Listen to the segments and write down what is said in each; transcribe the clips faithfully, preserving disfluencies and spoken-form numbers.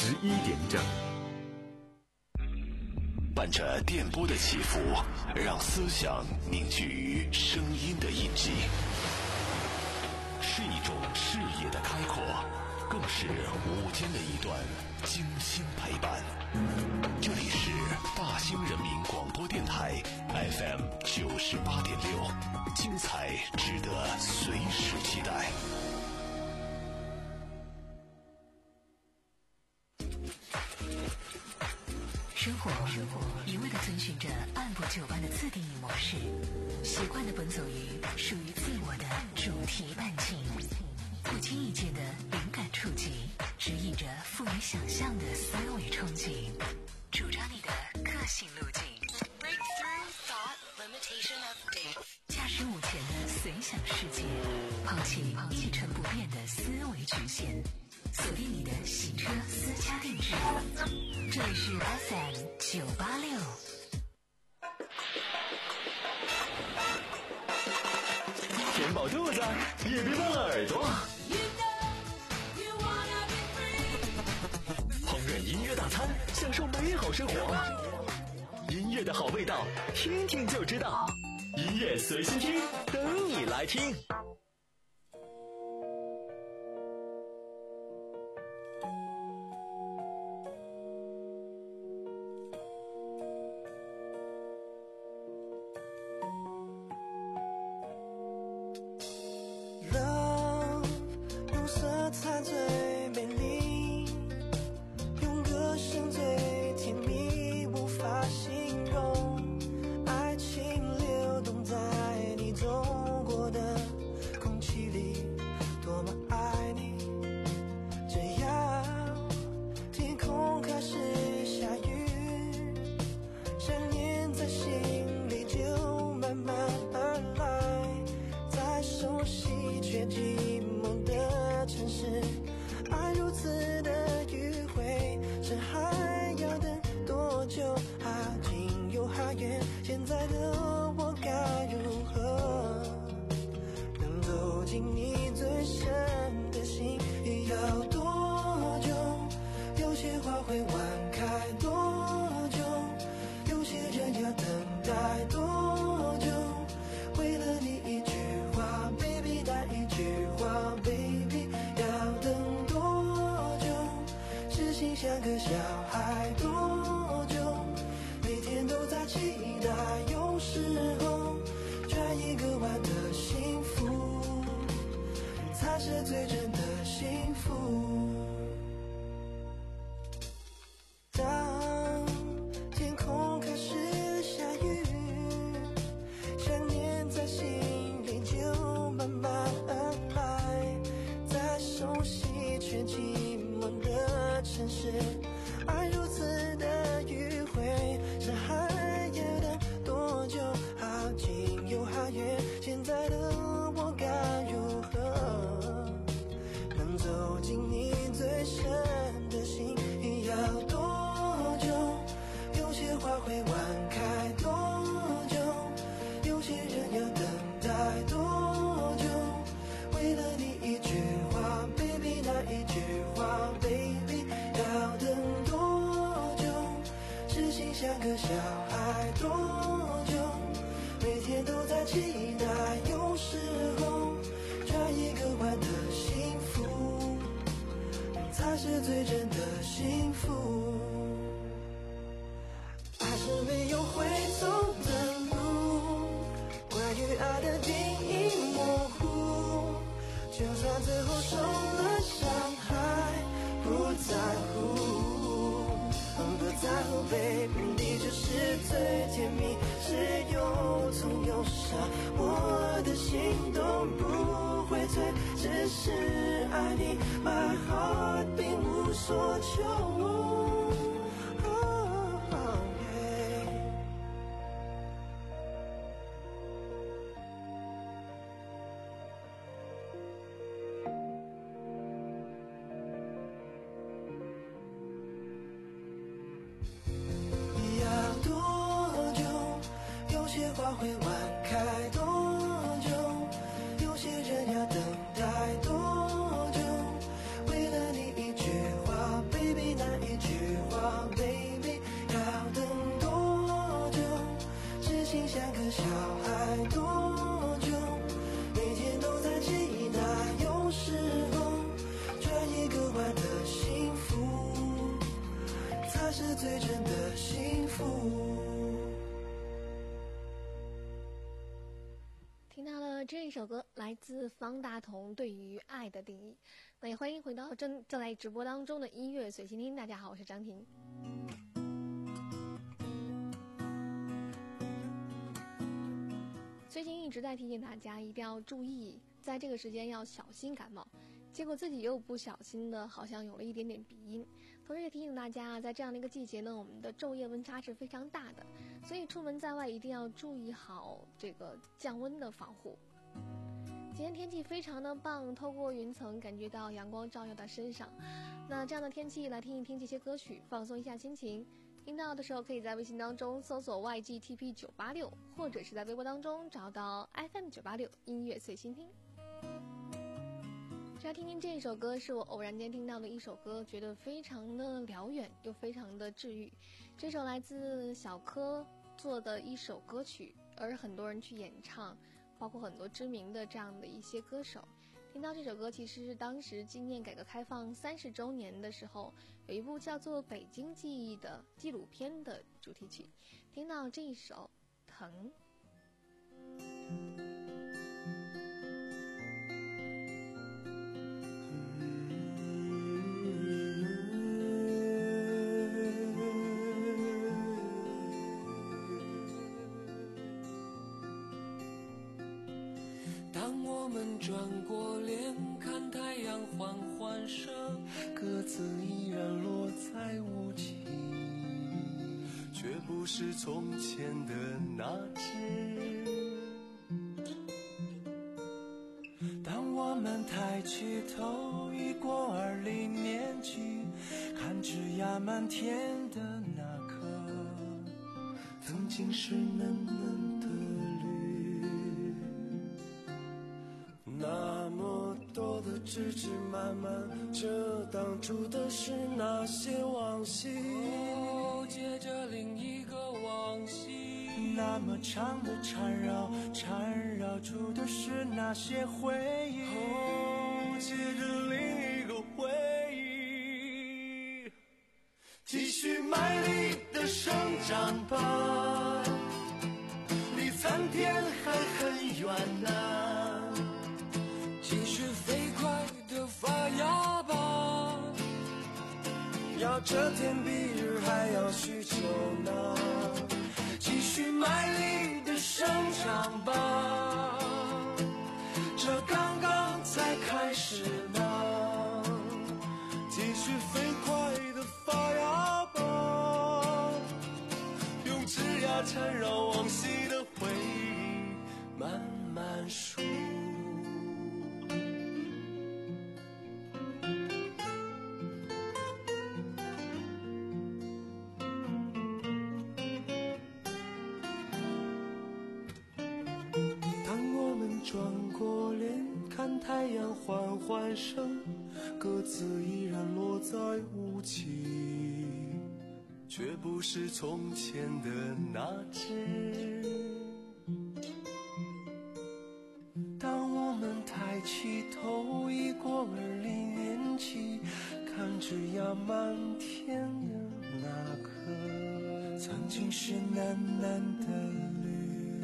十一点整。 伴着电波的起伏，让思想凝聚于声音的印记，是一种视野的开阔，更是午间的一段精心陪伴。这里是大兴人民广播电台 F M 九十八点六，精彩值得随时期待。 生活一味地遵循着按部就班的自定义模式，习惯地奔走于属于自我的主题半径，不经意间的灵感触及，指引着富于想象的思维憧憬，主张你的个性路径。Breakthrough thought limitation update。驾驶午前的随想世界，抛弃一成不变的思维局限，锁定你的洗车私家定制。这里是 F M 九八六。 填饱肚子，也别忘了耳朵。烹饪音乐大餐，享受美好生活。音乐的好味道，听听就知道。音乐随心听，等你来听。 像个小孩多久，每天都在期待，有时候转一个弯的幸福，才是最真的幸福。当天空开始下雨，想念在心里就慢慢而来，在熟悉却寂寞的城市，爱如此的迂回，是还要等多久？好近又好远，现在的我该如何能走进你最深的心？要多久？有些花会晚开多久？有些人要等待多久？为了你一句话 ，baby， 那一句话 ，baby。要等多久？痴心像个小孩多久？每天都在期待，有时候转一个弯的幸福，才是最真的幸福。爱是没有回头的路，关于爱的定义模糊，就算最后受了伤害，不在乎，不在乎 baby， 你就是最甜蜜，是有痛有伤，我的心都不会退，只是爱你 my heart 并无所求。花会晚开多久？有些人要等待多久？为了你一句话 ，baby， 那一是最真的幸福。 听到了这一首歌，来自方大同对于爱的定义。那也欢迎回到正正在直播当中的音乐随心听。大家好，我是张婷。最近一直在提醒大家一定要注意，在这个时间要小心感冒，结果自己又不小心的好像有了一点点鼻音。同时也提醒大家，在这样的一个季节呢，我们的昼夜温差是非常大的，所以出门在外一定要注意好这个降温的防护。今天天气非常的棒，透过云层感觉到阳光照耀到身上。那这样的天气，来听一听这些歌曲，放松一下心情。听到的时候，可以在微信当中搜索 Y G T P 九八六，或者是在微博当中找到 F M 九八六音乐随心听。就要听听这一首歌，是我偶然间听到的一首歌，觉得非常的辽远又非常的治愈。这首来自小柯做的一首歌曲，而很多人去演唱，包括很多知名的这样的一些歌手。听到这首歌，其实是当时纪念改革开放三十周年的时候，有一部叫做《北京记忆》的纪录片的主题曲。听到这一首《疼》。 当我们转过脸看太阳缓缓升， 鸽子依然落在无际，却不是从前的那只。当我们抬起头，已过二零年纪，看枝桠漫天的那棵，曾经是嫩嫩的绿。那么多的枝枝蔓蔓，遮挡住的是那些往昔， 哦，接着另一个往昔。 那么长的缠绕，缠绕住的是那些回忆，哦，接着另一个回忆。继续卖力的生长吧，离参天还很远呢。 继续飞快的发芽吧， 要这天比日还要许久呢。继续卖力的生长吧，这刚刚才开始呢。继续飞快的发芽吧，用枝桠缠绕往昔的回忆，慢慢数。转过脸看太阳缓缓升，鸽子依然落在无际，却不是从前的那只。当我们抬起头，已过二零年纪，看枝桠漫天的那棵，曾经是喃喃的绿。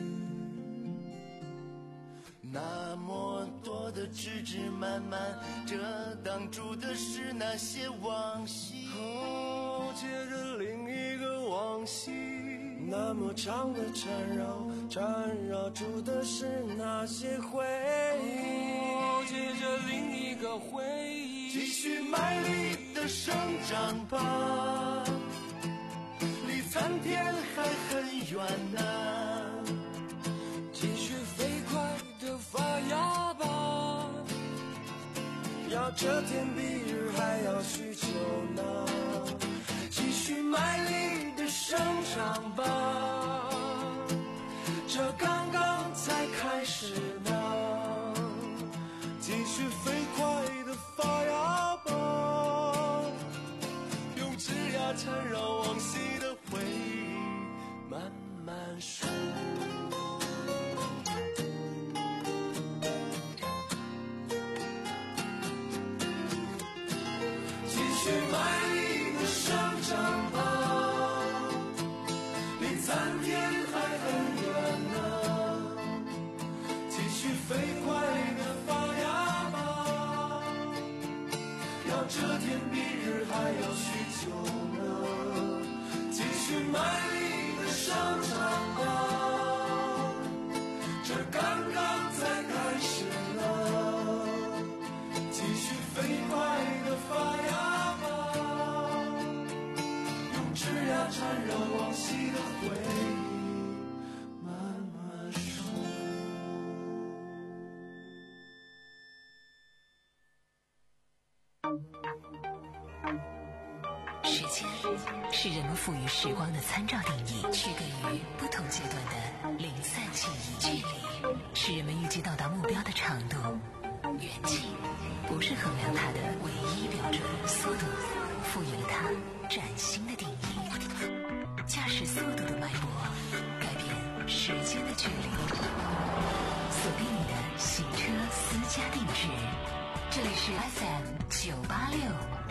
那么多的枝枝蔓蔓，遮挡住的是那些往昔，哦，接着另一个往昔。那么长的缠绕，缠绕住的是那些回忆， 哦，接着另一个回忆。 继续卖力的生长吧，离参天还很远呢。 继续飞快的发芽吧， 要这天比日还要许久呢。继续卖力的生长吧，这刚刚才开始呢。继续飞快的发芽吧，用枝桠缠绕往昔的回忆，慢慢数。继续卖力的生长吧， 要许久呢？继续卖力的上场吧，这刚刚才开始了，继续飞快的发芽吧，用枝桠缠绕往昔的回忆慢慢说。 时间是人们赋予时光的参照定义，区隔于不同阶段的零散记忆。距离是人们预计到达目标的长度，远近不是衡量它的唯一标准。速度赋予了它崭新的定义，驾驶速度的脉搏改变时间的距离。锁定你的行车私家定制，这里是 F M 九八六。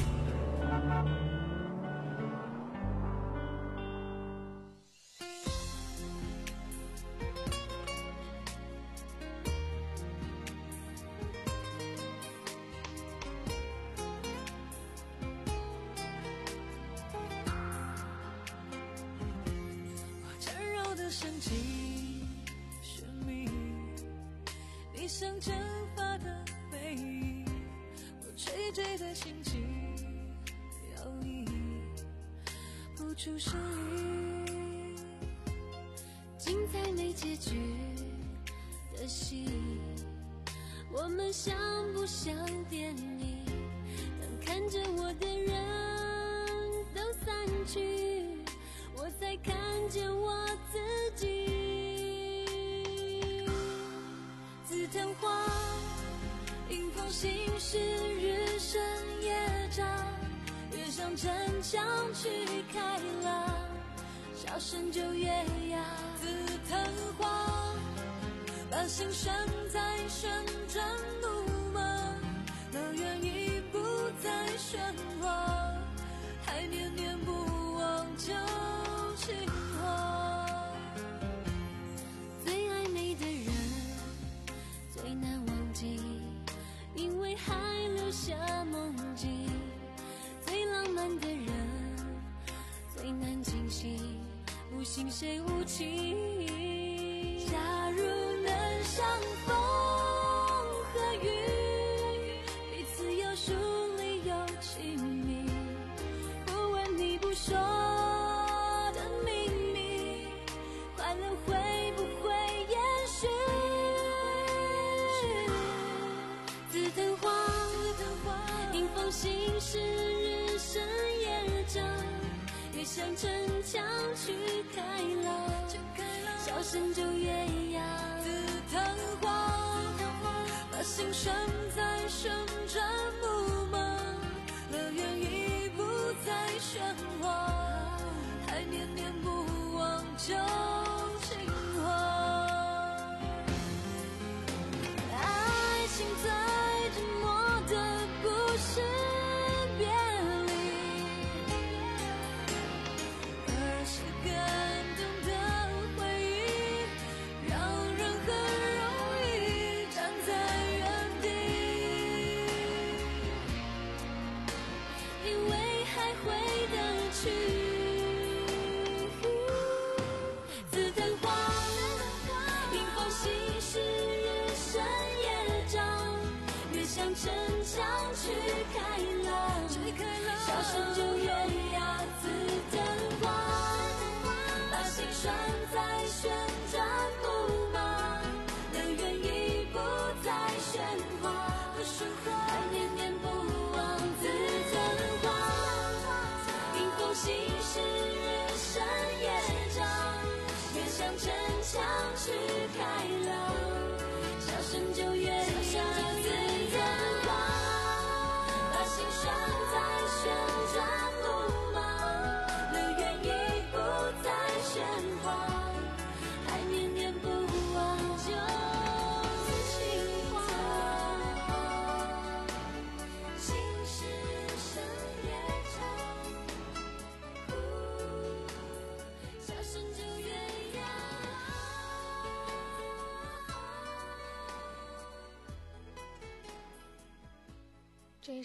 升起神秘，你像蒸发的背影，我垂坠的心情摇曳，不出声音。精彩没结局的戏，我们像不像电影？当看着我的人都散去，我才看见我自己。紫藤花迎风行驶，日升夜长，越向城墙去开朗，笑声就越哑。紫藤花把心拴在旋转木马，乐园已不再喧哗，还念念不忘旧情话。最暧昧的人最难忘记，因为还留下梦境。最浪漫的人最难清醒，不信谁无情。假如能相逢和雨，彼此有疏离有亲密，不问你不说的秘密，快乐会不会延续？紫藤花迎风行驶，日升夜长，越向城墙去开朗，笑声就越哑。紫藤花把心拴在旋转木马，乐园已不再喧哗，还念念不忘旧情话。爱情最折磨的不是别离，而是感动的回忆，让人很容易站在原地，因为还回得去。紫藤花迎风行驶，日升夜长，越向城墙去开朗，笑声就越哑。紫藤花把心拴在旋转木马，乐园已不再喧哗，还念念不忘。紫藤花迎风行驶，日升夜长，越向城墙去开朗，笑声就越哑。紫藤花把心拴在旋转木马，乐园已不再喧哗，还念念不忘旧情话。心事深夜长，笑声就越哑。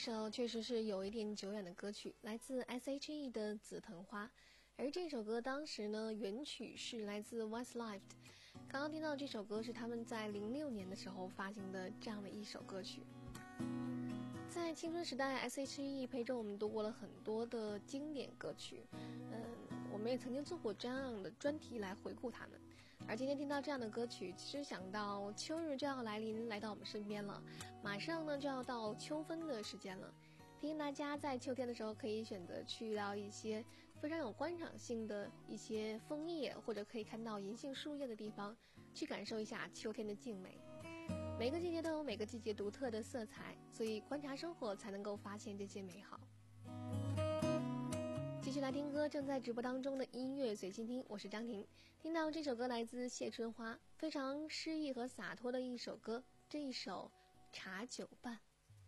首确实是有一点久远的歌曲，来自 S H E 的《紫藤花》，而这首歌当时呢原曲是来自 Westlife。刚刚听到这首歌是他们在零六年的时候发行的这样的一首歌曲。在青春时代 ，S H E 陪着我们度过了很多的经典歌曲，嗯，我们也曾经做过这样的专题来回顾他们。而今天听到这样的歌曲，其实想到秋日就要来临，来到我们身边了，马上呢就要到秋分的时间了。提醒大家在秋天的时候可以选择去到一些非常有观赏性的一些枫叶，或者可以看到银杏树叶的地方，去感受一下秋天的静美。每个季节都有每个季节独特的色彩，所以观察生活才能够发现这些美好。继续来听歌，正在直播当中的音乐随心听，我是张婷。听到这首歌来自谢春花，非常诗意和洒脱的一首歌，这一首茶酒伴。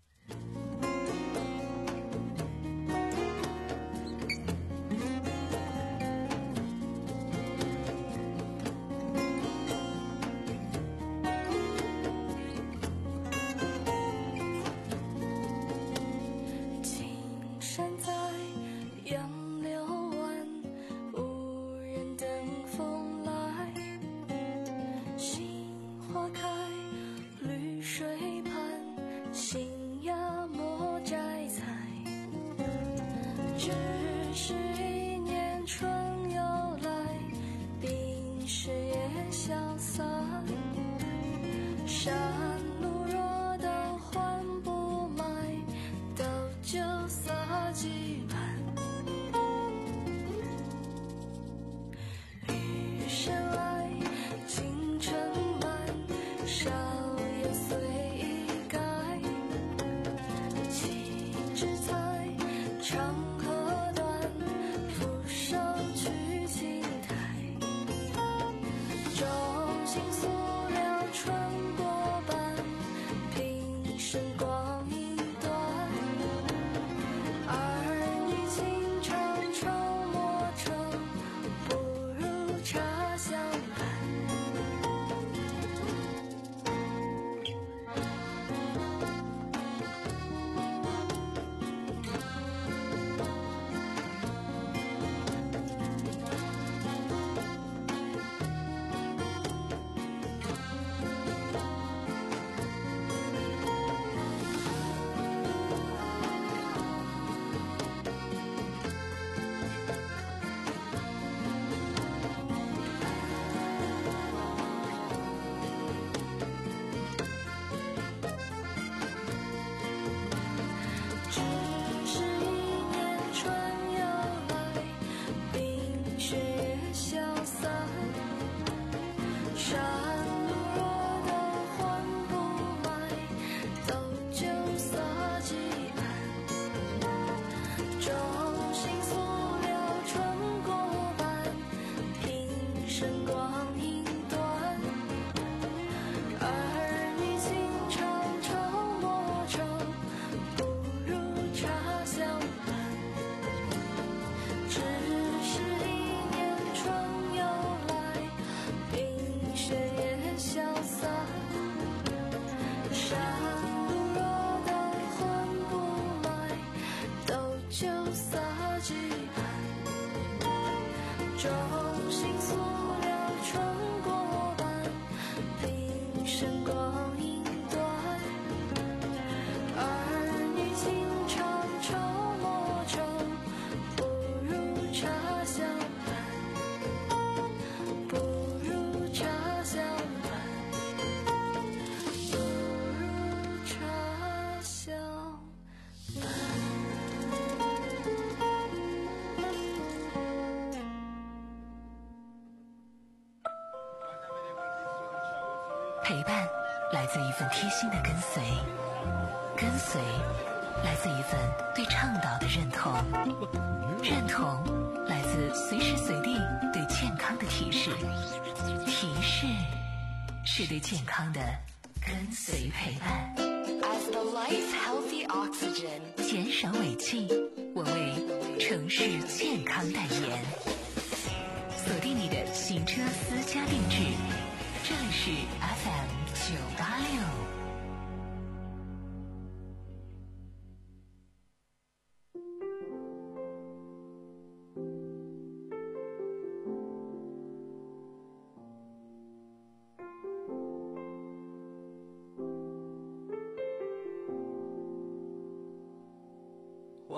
陪伴来自一份贴心的跟随，跟随来自一份对倡导的认同，认同来自随时随地对健康的提示，提示是对健康的跟随陪伴。As the life healthy oxygen， 减少尾气，我为城市健康代言。锁定你的行车私家定制，这里是 F M 九八六。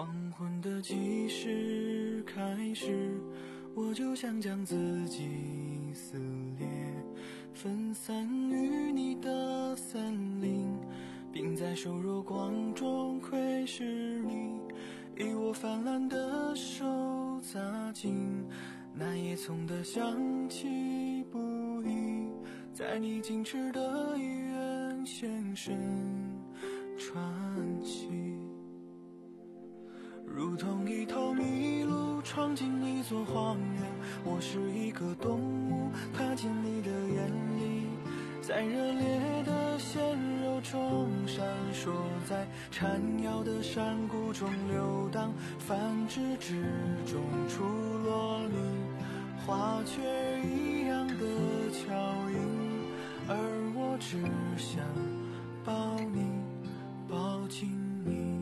黄昏的计时开始，我就想将自己撕裂，分散于你的森林，并在瘦弱光中窥视你，以我泛滥的手扎进那叶丛的香气不已，在你矜持的医院现身传奇，如同一头麋鹿闯进一座荒原，我是一个动物踏进你的眼里，在热烈的鲜肉中闪烁，在缠绕的山谷中游荡，繁殖之中出落你花雀一样的巧音，而我只想抱你抱紧你。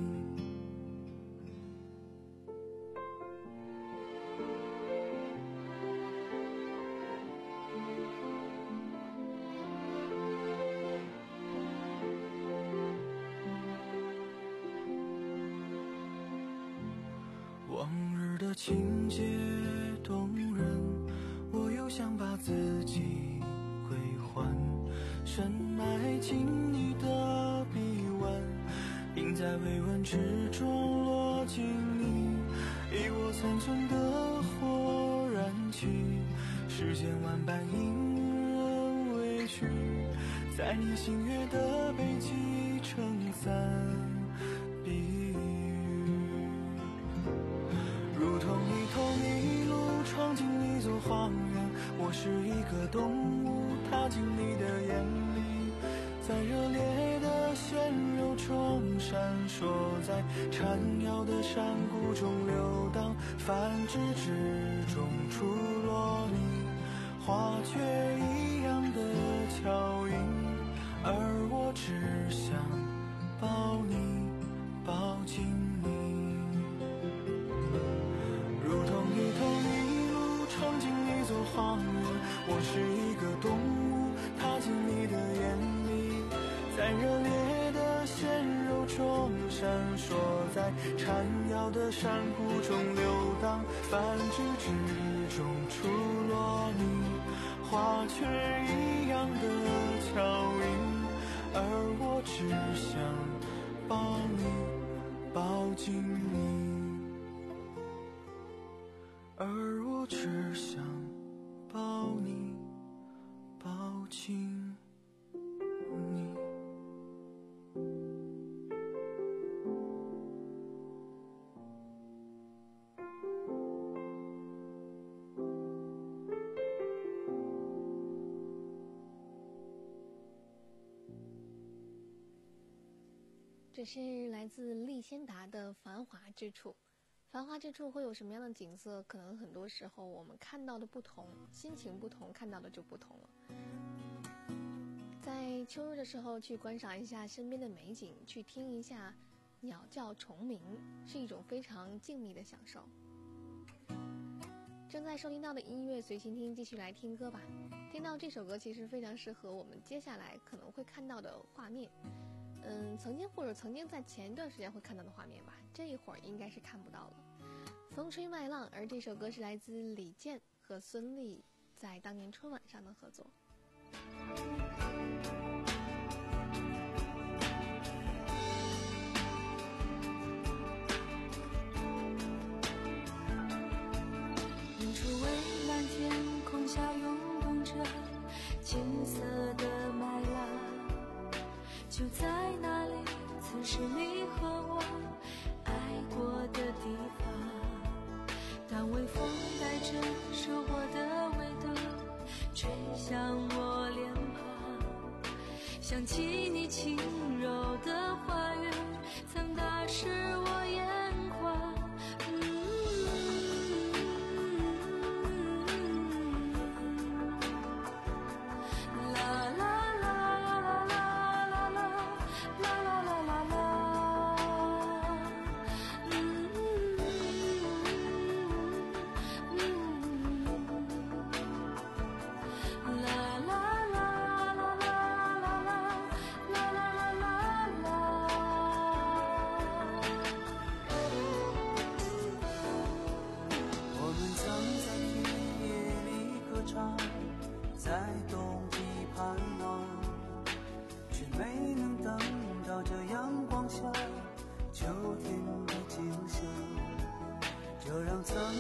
往日的情节动人，我又想把自己归还，深埋进你的臂弯，并在微温之中落进你，以我残存的火燃起世间万般隐忍委屈，在你星月的背脊撑伞避雨，如同一头麋鹿闯进一座荒原，我是一个动物踏进你的眼里，在热烈的鲜肉中闪烁，在缠绕的山谷中流荡，繁殖之中出落你花雀一样的巧音，而我只想抱你抱紧你，如同一头麋鹿闯进一座荒原，我是一个动物踏进你的眼里，在热烈的鲜肉中闪烁，在缠绕的山谷中流荡，繁殖之中出落你花雀一样的巧音，而我只想抱你抱紧你，而我只想抱你抱紧你。 这是来自利仙达的繁华之处。繁华之处会有什么样的景色？可能很多时候我们看到的不同，心情不同，看到的就不同了。在秋日的时候去观赏一下身边的美景，去听一下鸟叫虫鸣，是一种非常静谧的享受。正在收听到的音乐随心听，继续来听歌吧。听到这首歌其实非常适合我们接下来可能会看到的画面。嗯，曾经或者曾经在前一段时间会看到的画面吧，这一会儿应该是看不到了。风吹麦浪，而这首歌是来自李健和孙俪在当年春晚上的合作。 远处蔚蓝天空下涌动着金色的麦浪，就在那里，曾是你和我爱过的地方。当微风带着收获的味道吹向我脸庞，想起你轻柔的花语曾打湿我眼眶。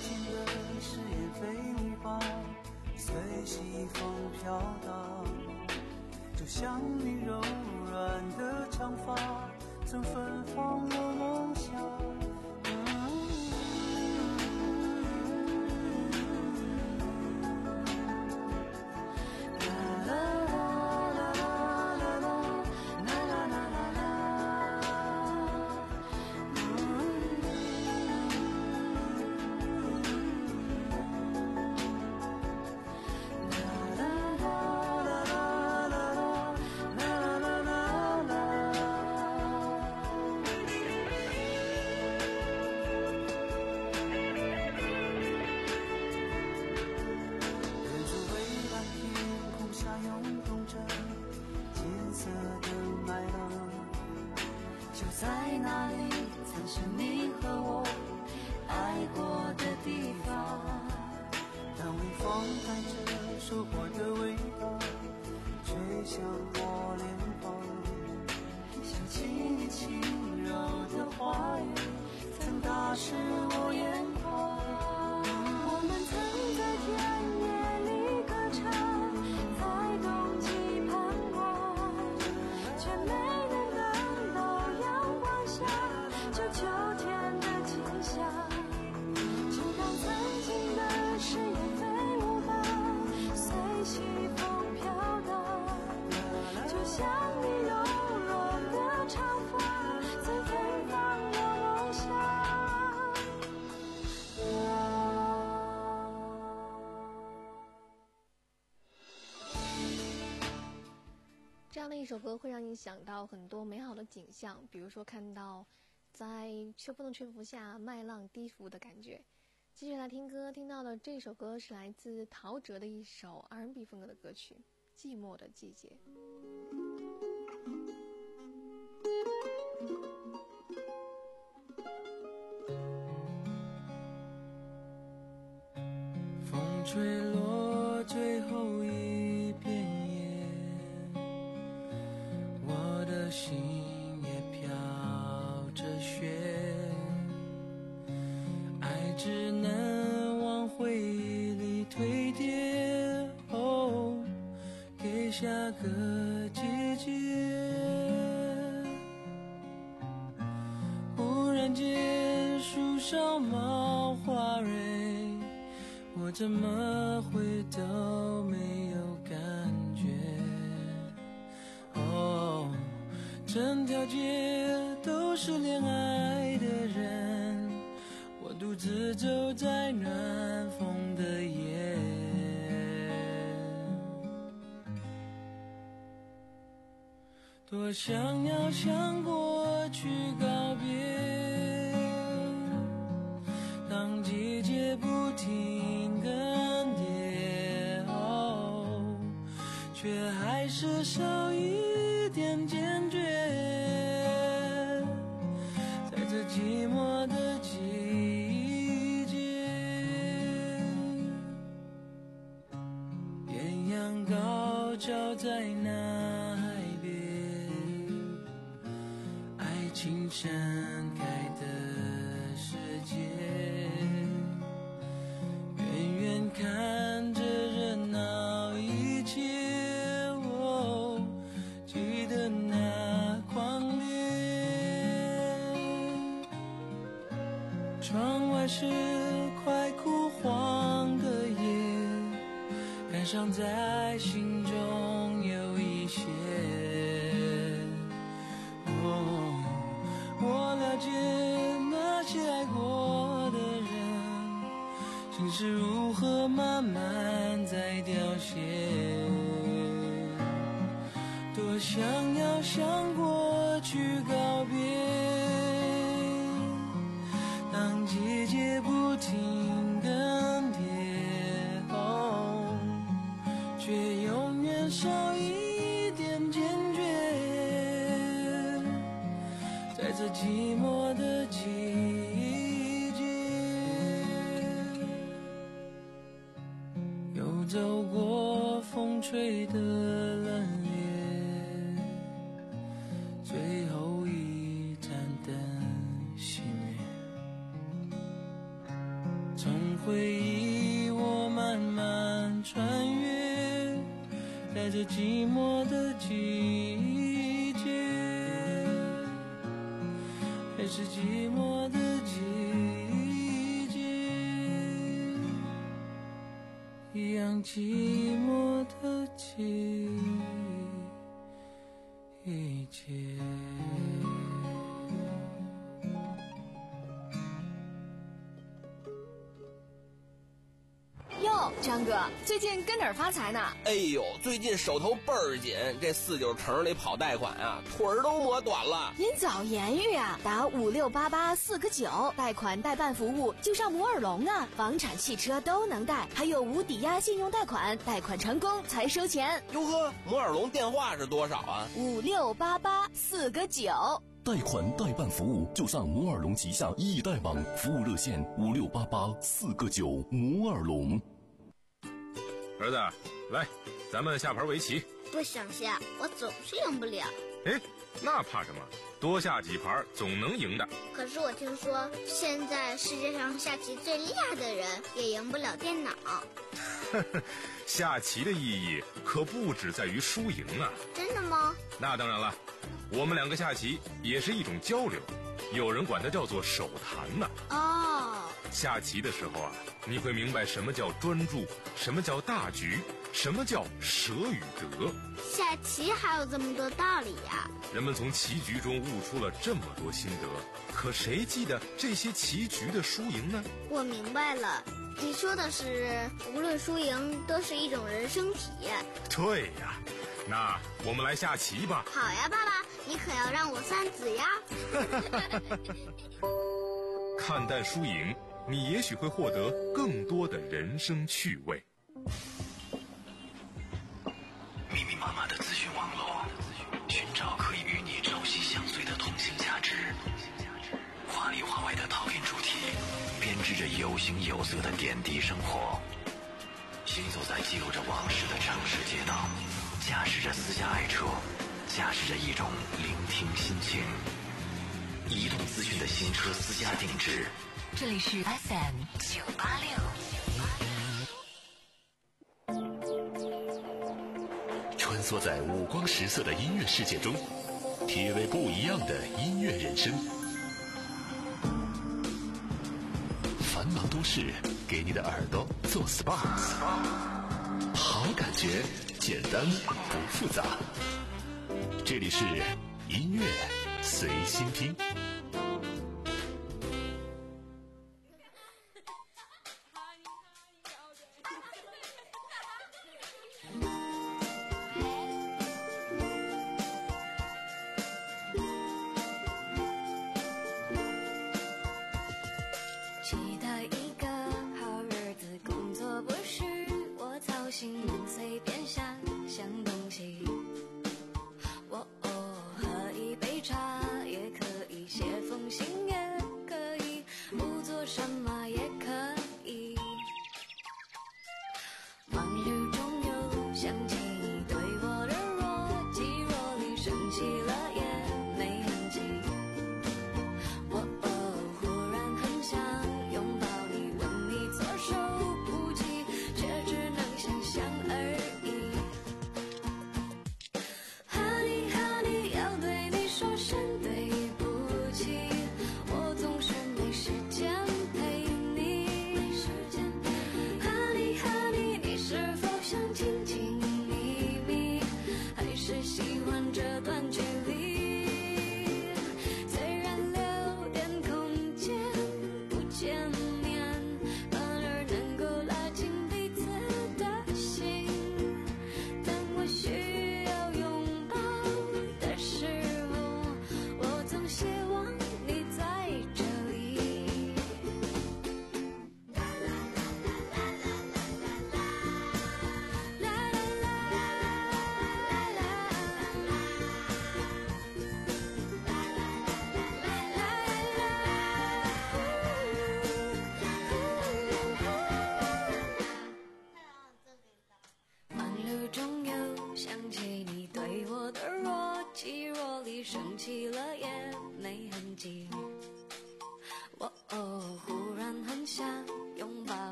尽的誓言飞舞吧，随西风飘荡，就像你柔软的长发曾芬芳我梦想。 在哪里曾是你和我爱过的地方？ 当微风带着收获的味道吹向我脸庞， 想起你轻柔的话语曾打湿我眼眶。我们曾在田野里歌唱，在冬季盼望，却没能等到阳光下这秋天的景象。就让曾经的誓言飞舞吧，随西风飘荡，就像你柔软的长发曾芬芳我梦想。 这样的一首歌会让你想到很多美好的景象，比如说看到在秋风的吹拂下麦浪低伏的感觉。继续来听歌，听到的这首歌是来自陶喆的一首 R and B 风格的歌曲《寂寞的季节》。 风吹落最后一片叶，我的心也飘着雪，爱只能往回忆里堆叠，哦，给下个季节。忽然间树上冒花蕊，我怎么会都没有感觉？哦，整条街都是恋爱的人，我独自走在暖风的夜。多想要向过去告别，当季节不停更迭，哦，却还是少一点坚决。在这寂寞的季节，艳阳高照在那海边，爱情盛开的世界，远远看着热闹一切，哦，记得那狂烈。窗外是快枯黄的叶，感伤在心中有一些。哦，我了解那些爱过的人，心是如何慢慢在凋谢。多想要向过去告别，当季节不停更迭，哦，却永远少一点坚决。在这寂寞的季节，又走过风吹的冷冽，最后一盏灯熄灭，从回忆我慢慢穿越，在这寂寞的季节，还是寂寞的季节，一样寂寞的季节。 哟，张哥，最近跟哪儿发财呢？ 哎呦，最近手头倍儿紧，这四九城里跑贷款啊，腿儿都磨短了。 您早言语啊，打五六八八四个九，贷款代办服务就上摩尔龙啊，房产、汽车都能贷，还有无抵押信用贷款，贷款成功才收钱。 哟呵，摩尔龙电话是多少啊？ 五六八八四个九。 贷款代办服务就上摩尔龙旗下易贷网，服务热线五六八八四个九。摩尔龙。 儿子，来，咱们下盘围棋。 不想下，我总是赢不了。 哎，那怕什么？多下几盘总能赢的。 可是我听说，现在世界上下棋最厉害的人也赢不了电脑。 下棋的意义可不只在于输赢啊！ 真的吗？ 那当然了，我们两个下棋也是一种交流，有人管它叫做手谈呢。 哦， 下棋的时候啊，你会明白什么叫专注，什么叫大局，什么叫舍与得。 下棋还有这么多道理呀！ 人们从棋局中悟出了这么多心得，可谁记得这些棋局的输赢呢？ 我明白了，你说的是无论输赢都是一种人生体验。 对呀，那我们来下棋吧。 好呀，爸爸，你可要让我三子呀。 看淡输赢，你也许会获得更多的人生趣味。 密密麻麻的资讯网络，寻找可以与你朝夕相随的同性价值。华里华外的讨论主题，编织着有形有色的点滴生活。行走在记录着往事的城市街道，驾驶着私家爱车，驾驶着一种聆听心情。移动资讯的新车私家定制。 这里是 F M 九八六。 穿梭在五光十色的音乐世界中，体味不一样的音乐人生。繁忙都市给你的耳朵做 S P A， 好感觉，简单不复杂。这里是音乐随心听。 期待一个好日子，工作不是我操心，随便想想东西。我哦，喝一杯茶也可以写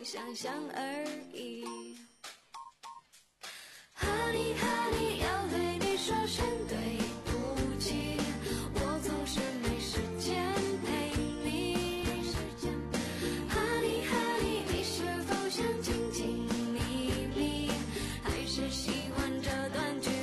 想象而已。Honey Honey， 要对你说声对不起，我总是没时间陪你。Honey Honey， 你是否想紧紧密密，还是喜欢这段距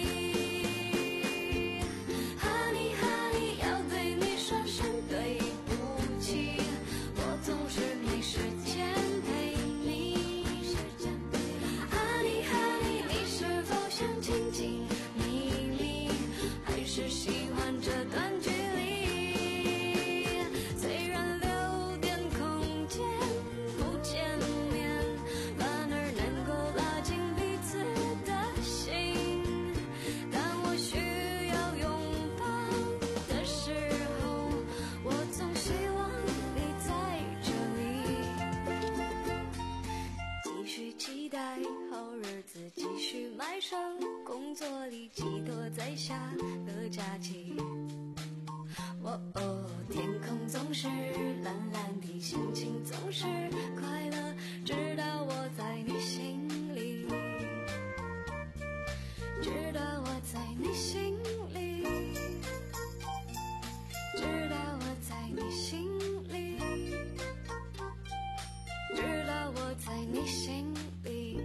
离？ Honey Honey， 要对你说声对不起，我总是没时间陪你。Honey Honey， 你是否想紧紧密密，还是喜欢这段距离？虽然留点空间不见面，反而能够拉近彼此的心，但我需要拥抱的时候，我总希望你在这里。继续期待好日子，继续埋首工作里，寄托在下个假期。哦哦，天空总是蓝蓝的，心情总是快乐，直到我在你心里，直到我在你心里，直到我在你心里，直到我在你心里。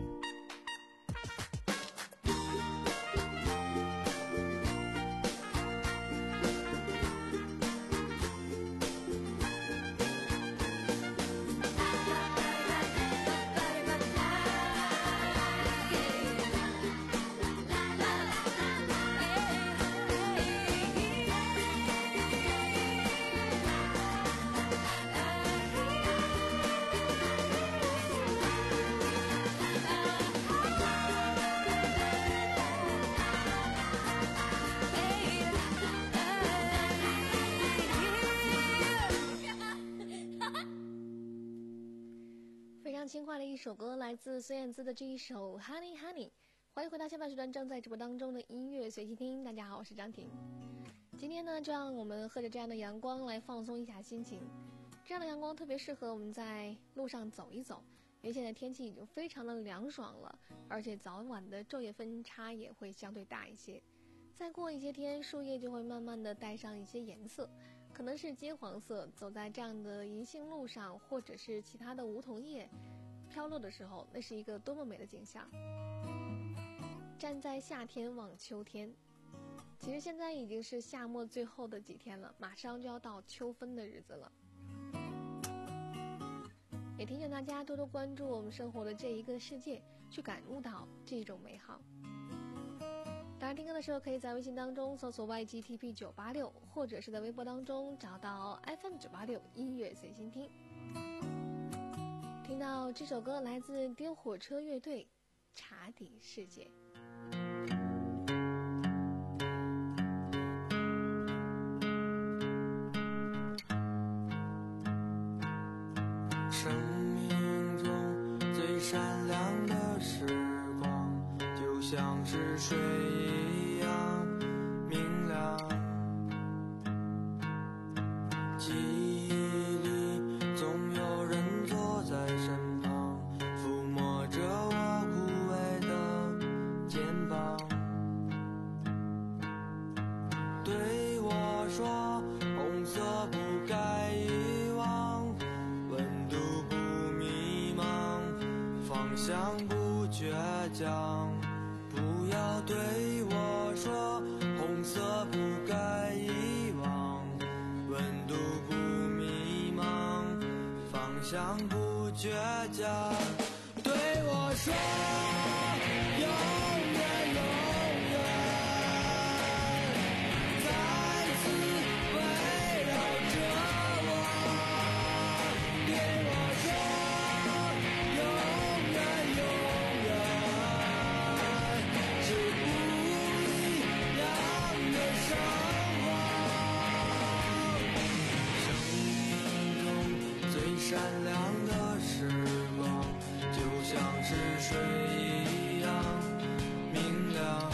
非常轻快的一首歌，来自孙燕姿的这一首 Honey Honey。 欢迎回到下半时段正在直播当中的音乐随机听。大家好，我是张婷。今天呢，就让我们喝着这样的阳光来放松一下心情。这样的阳光特别适合我们在路上走一走，因为现在天气已经非常的凉爽了，而且早晚的昼夜分差也会相对大一些。再过一些天，树叶就会慢慢的带上一些颜色，可能是金黄色。走在这样的银杏路上，或者是其他的梧桐叶飘落的时候，那是一个多么美的景象。站在夏天望秋天，其实现在已经是夏末最后的几天了，马上就要到秋分的日子了。也提醒大家多多关注我们生活的这一个世界，去感悟到这种美好。当然听歌的时候可以在微信当中搜索 Y G T P 九八六， 或者是在微博当中找到 F M 九八六音乐随心听。听到这首歌来自丢火车乐队《茶底世界》。 生命中最闪亮的时光，就像是水一样明亮。记忆里总有人坐在身旁，抚摸着我枯萎的肩膀，对我说红色不该遗忘，温度不迷茫，方向不倔强。不要对我说红色不该遗忘，温度不迷茫，方向不倔强。对我说永远永远再次围绕着我，对我说永远永远是不一样的生活。生命中最闪亮的时光，就像是水一样明亮。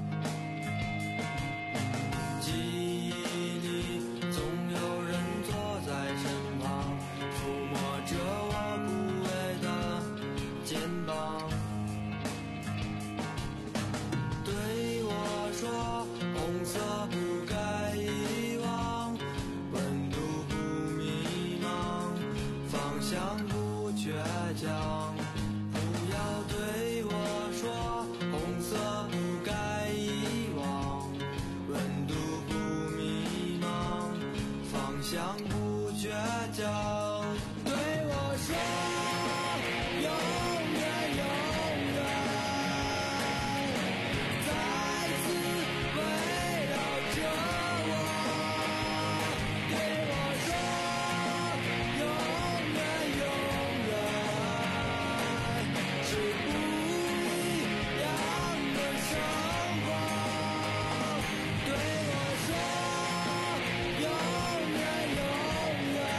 记忆里总有人坐在身旁，抚摸着我枯萎的向不倔强，不要对我说红色不该遗忘，温度不迷茫，方向不倔强，对我说永远永远再次围绕着我，对我说永远永远是不一样的生活，对我说永远永远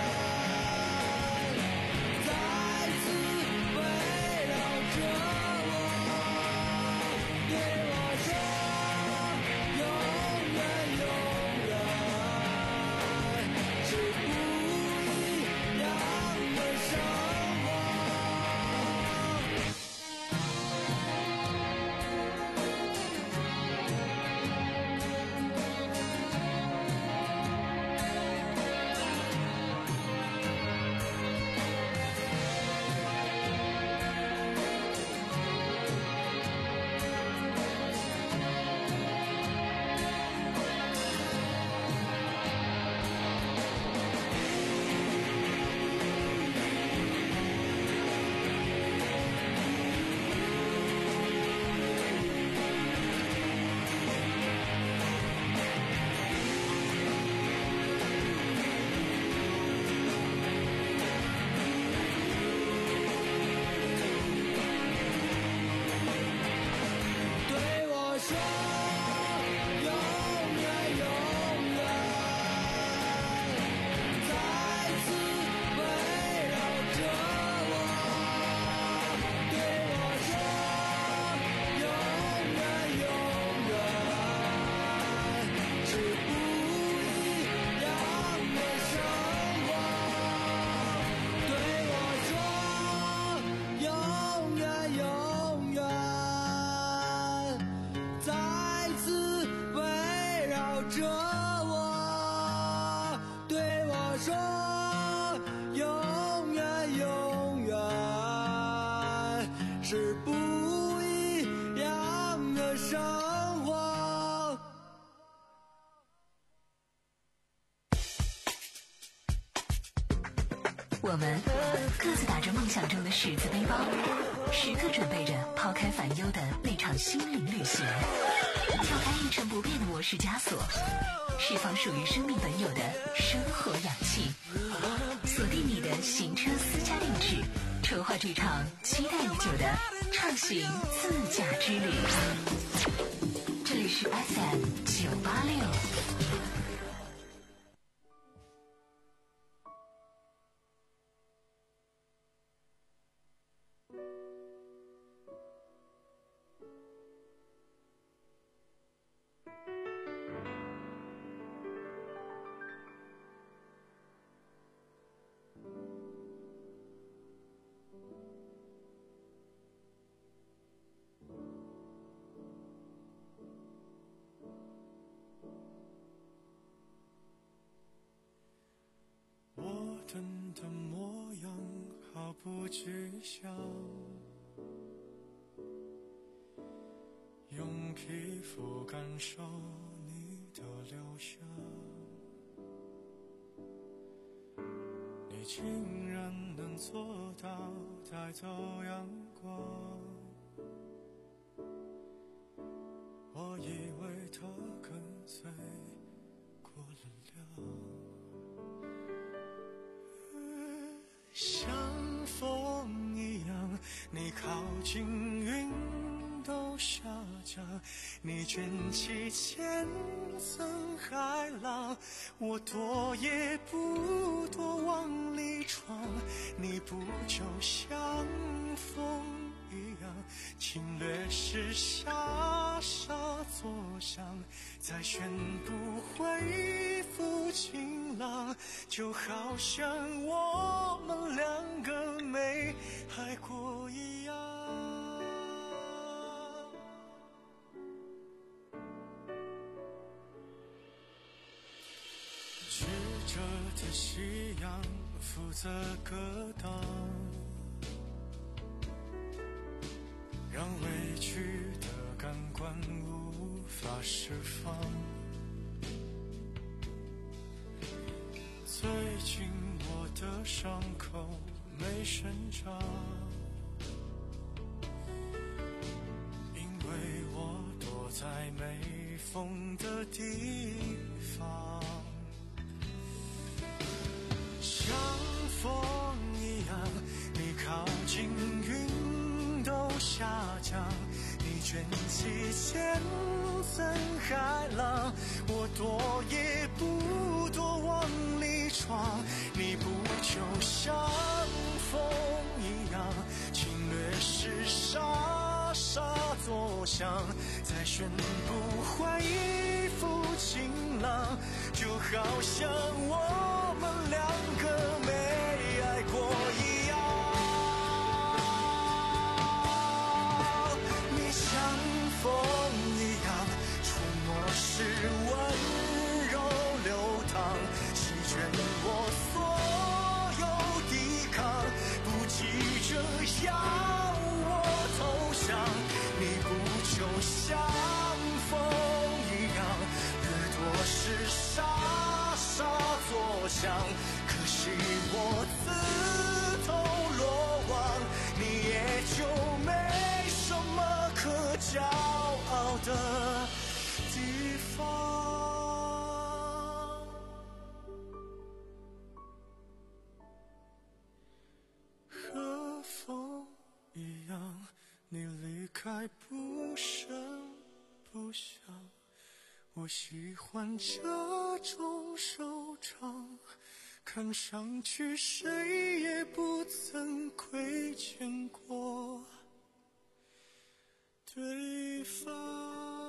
再次围绕着我，对我说永远永远是不一样的生活。对我说永远永远再次围绕着我，对我说永远永远是不一样的生活，对我说永远永远再次围绕着我，对我说永远永远是不一样的生活。 我们各自打着梦想中的十字背包，时刻准备着抛开烦忧的那场心灵旅行，跳开一成不变的模式枷锁，释放属于生命本有的生活氧气，锁定你的行车私家定制，筹划这场期待已久的畅行自驾之旅。这里是 F M 九八六。 我等的模样毫不具象，用皮肤感受你的留下，你竟然能做到带走阳光，我以为它跟随过了量，像风一样，你靠近云都下降，你卷起千层海浪，我躲也不躲往里闯，你不就像风一样，侵略时傻傻作响，再宣布恢复晴朗，就好像我们两个没爱过一样。指着的夕阳负责格挡，让委屈的感官无法释放。最近我的伤口没生长，因为我躲在没风的地方，像风一样，你靠近云都下降，你卷起千层海浪，我躲也不躲往里闯，你不就像风一样，侵略时傻傻作响，再宣布换一副晴朗，就好像我们两个没爱过一样。你像风一样，触摸时温柔流淌，席卷我所有抵抗，不急着要我投降，你不就像风一样，耳朵是沙沙作响，可惜我自投罗网，你也就没什么可骄傲的地方。和风一样，你离开不声不响，我喜欢这种收场，看上去谁也不曾亏欠过对方。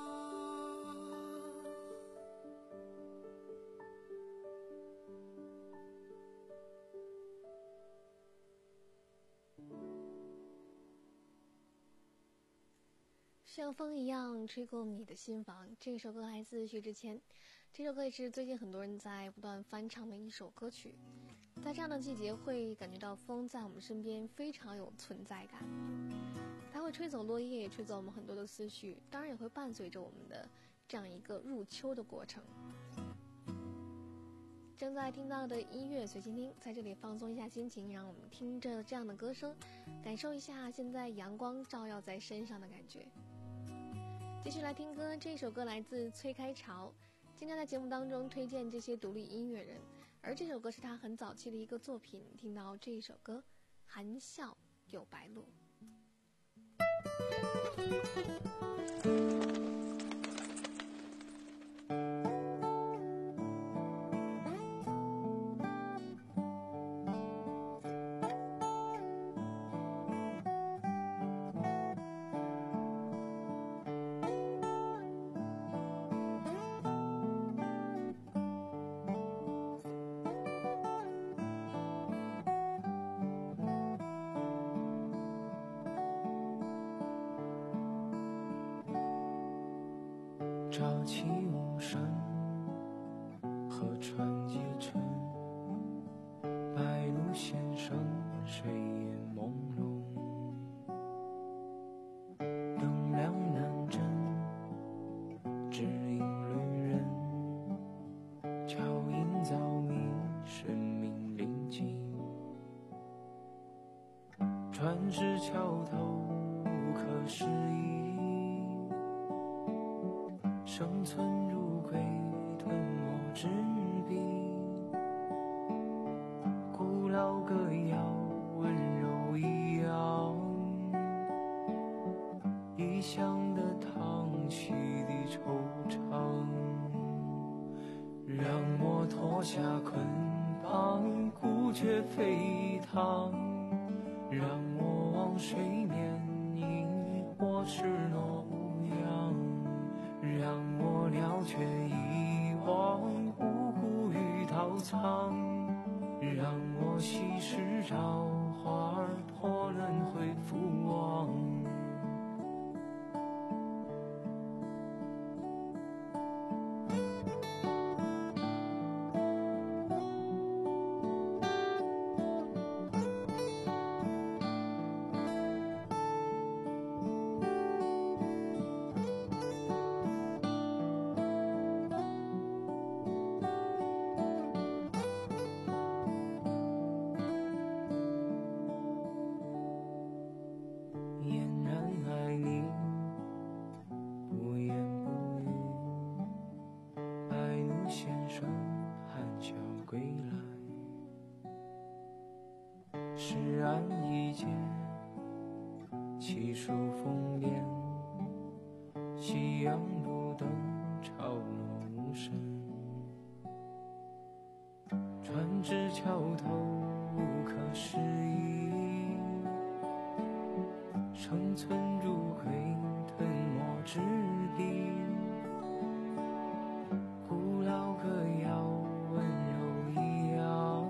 像风一样吹过你的心房，这首歌来自薛之谦，这首歌也是最近很多人在不断翻唱的一首歌曲。在这样的季节会感觉到风在我们身边非常有存在感，它会吹走落叶，也吹走我们很多的思绪，当然也会伴随着我们的这样一个入秋的过程。正在听到的音乐随心听，在这里放松一下心情，让我们听着这样的歌声，感受一下现在阳光照耀在身上的感觉。继续来听歌，这首歌来自崔开潮，今天在节目当中推荐这些独立音乐人，而这首歌是他很早期的一个作品。听到这一首歌，含笑有白鹭。 乍起雾山，河船结尘，白鹭先生，水眼朦胧。灯亮南镇，只引旅人，桥影早明，生命临近。船至桥头，无可适宜。生存如鬼，吞没纸笔。古老歌谣，温柔一样，异乡的唐气的惆怅。让我脱下捆绑，孤绝飞腾。让我往水面迎我是诺阳。让我了却遗忘五谷与稻草，让我稀释朝花破轮回复往。 释然一见，起数风帘，夕阳路灯潮落无声，船至桥头无可适议，生存如灰吞没之地，古老歌谣温柔一样，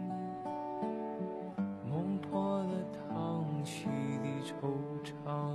梦破了唐气的惆怅，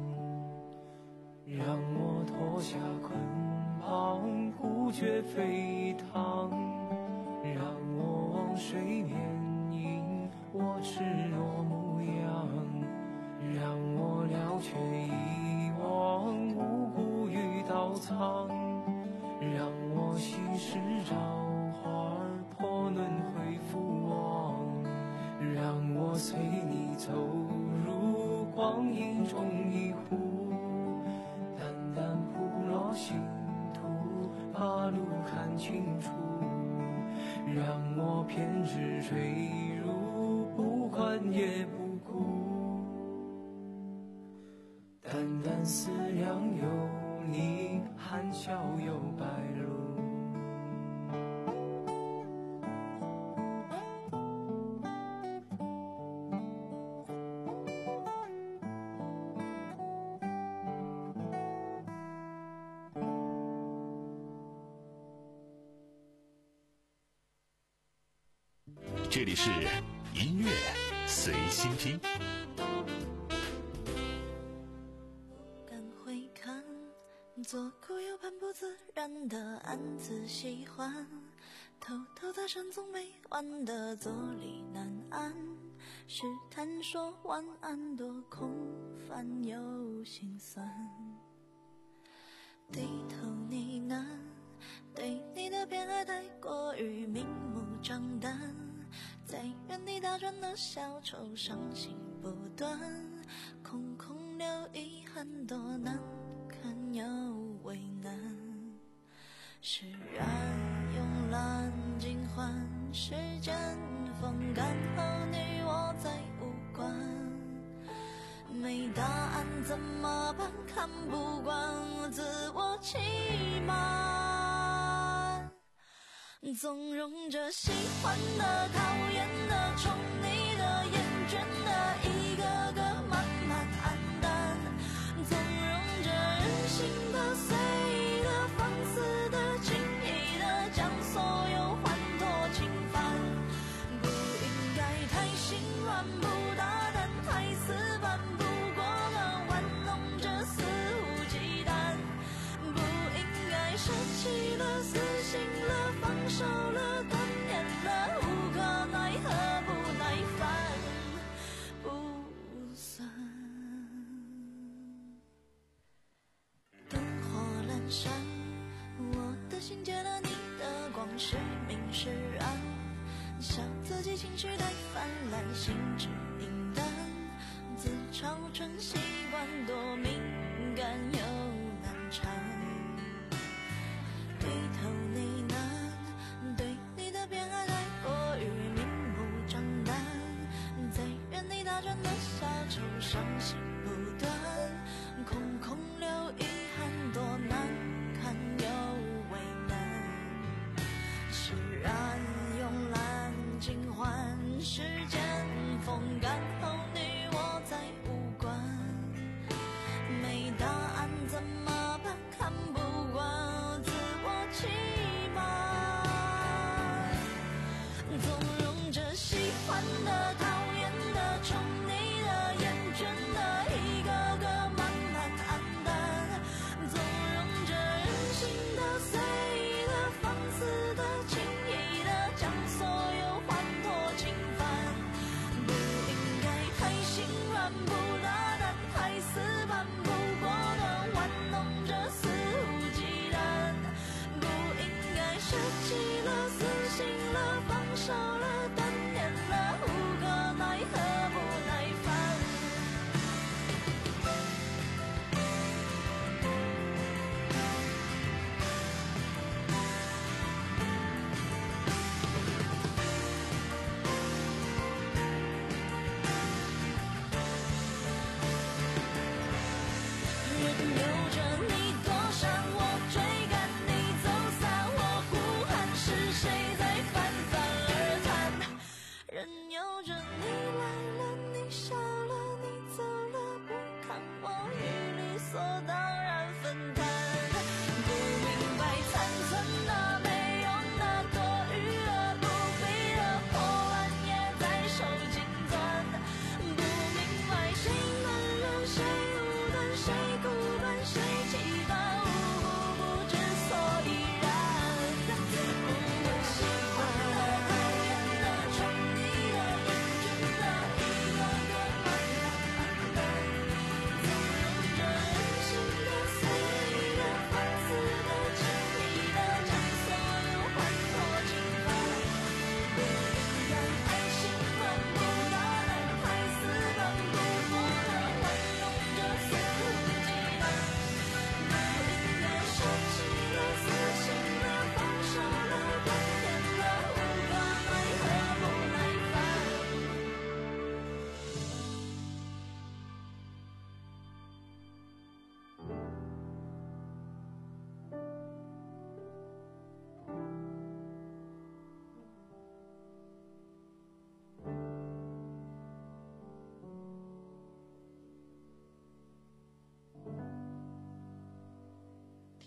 让我脱下捆绑，孤绝飞腾，让我往水面迎我赤裸模样，让我了却遗忘无辜与刀藏，让我心事朝花破轮回复往，让我随你走入光阴中一壶，淡淡铺落星途，把路看清楚，让我偏执坠入，不管也不顾，淡淡思量有你，含笑有白鹭。 这里是音乐随心听。 敢回看，左顾右盼不自然的暗自喜欢，偷偷在深总没完的坐立难安，试探说晚安多空泛又心酸，低头呢喃，对你的偏爱太过于明目张胆，在原地打转的小丑伤心不断，空空留遗憾多难堪又为难，释然慵懒尽欢，时间风干后你我再无关，没答案怎么办？看不惯自我欺瞒，纵容着喜欢的、讨厌的、宠你的、厌倦的，一个个慢慢黯淡，纵容着任性的、随意的、放肆的、轻易的，将所有欢脱侵犯，不应该太心软，不大胆，太死板，不过了玩弄着肆无忌惮，不应该舍弃了、死心了、放手了、断念了，无可奈何，不耐烦，不算。灯火阑珊，我的心借了你的光，是明是暗，笑自己情绪太泛滥，心智平淡，自嘲成习惯，多敏感又难缠，低头呢喃，对你的偏爱太过于明目张胆，在原地打转的小丑伤心不断，空空留遗憾多难堪又为难，释然慵懒尽欢，时间风干后你我再无关，没答案怎么办？看不惯自我欺瞒，纵容着喜欢的、讨厌的、宠你的、厌倦的，一个个慢慢黯淡，纵容着任性的、随意的、放肆的、轻易的，将所有欢脱侵犯，不应该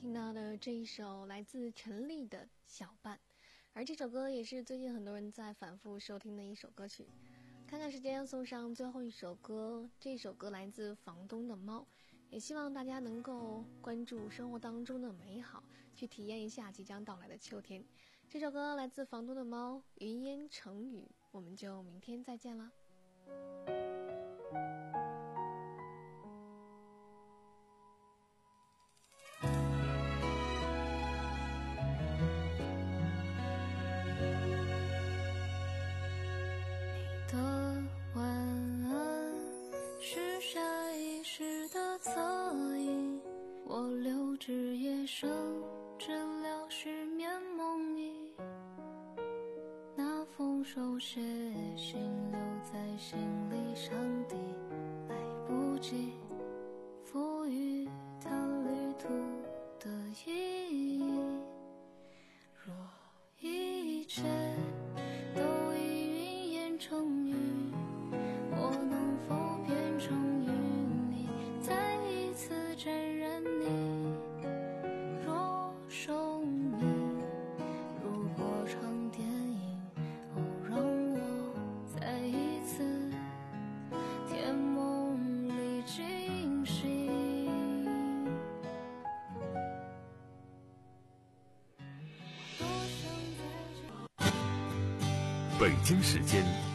听到的这一首来自陈粒的《小伴》，而这首歌也是最近很多人在反复收听的一首歌曲。看看时间，送上最后一首歌，这首歌来自房东的猫，也希望大家能够关注生活当中的美好，去体验一下即将到来的秋天。这首歌来自房东的猫，云烟成雨，我们就明天再见了。 我留至夜深，治疗失眠梦呓。那封手写信留在心里，上帝来不及赋予它旅途的意义。若一切都已云烟成雨，我能否变成云里再一次沾染你？若生命如过场电影，哦，让我再一次甜梦里惊醒。 北京时间